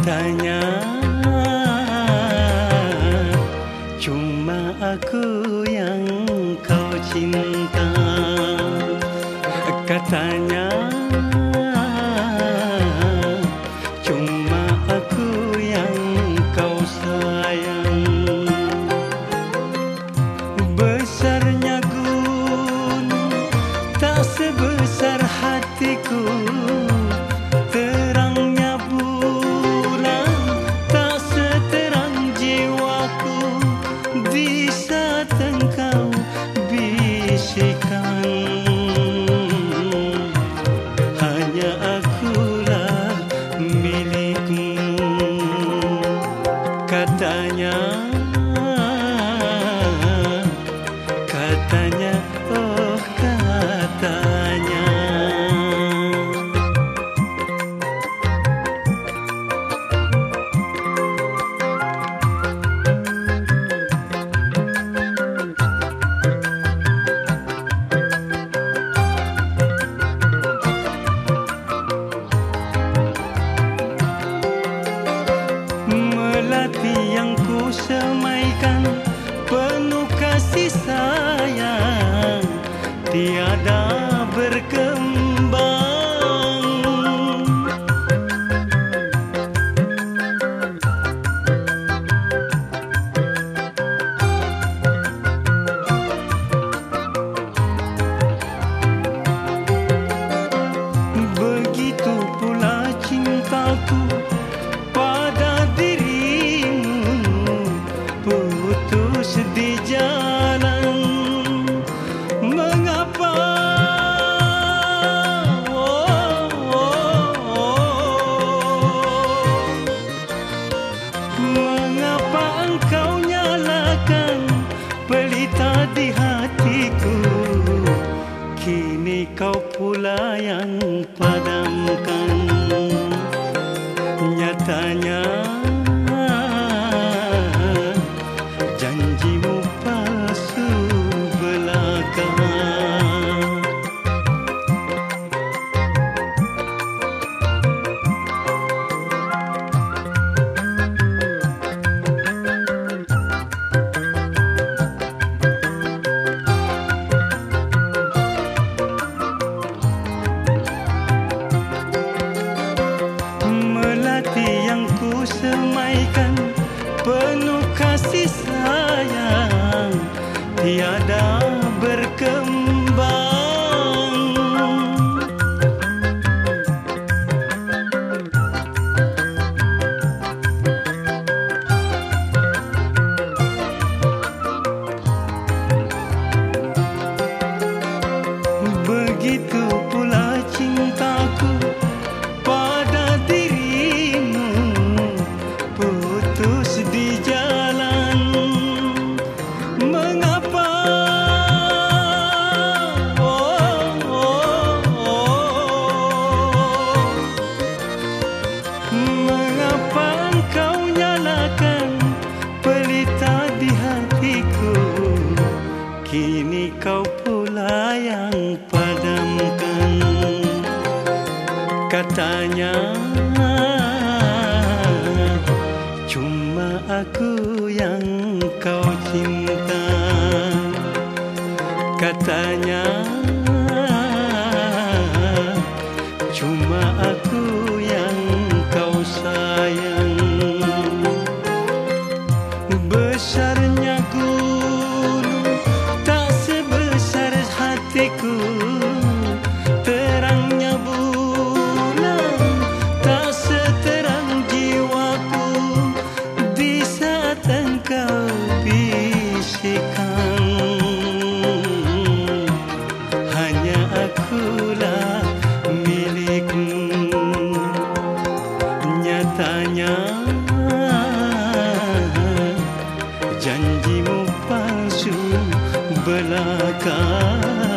Katanya cuma aku yang kau cinta. Katanya cuma aku yang kau sayang. Besarnya gunung tak sebesar hatiku, terangnya bulan tak seterang jiwaku. Di saat engkau bisikan, hanya akulah milikmu. Katanya, oh katanya. Melati yang ku semaikan penuh kasih sayang, tiada berkembang. Begitu pula cintaku pada dirimu, putus di jalan. Mengapa, mengapa engkau nyalakan pelita di hatiku? Kini kau pula yang padamkan. Nyatanya janjimu palsu belaka. Melati yang ku semaikan penuh kasih sayang, tiada berkembang. Begitu pula cintaku pada dirimu, putus di jalan. Mengapa, mengapa engkau nyalakan pelita di hatiku? Kini kau pula yang padamkan. Katanya cuma aku yang kau cinta. Katanya cuma aku yang kau sayang. Besarnya gunung tak sebesar hatiku, terangnya bulan tak seterang jiwaku. Di saat engkau bisikan, hanya akulah milikmu. Nyatanya janjimu palsu belaka.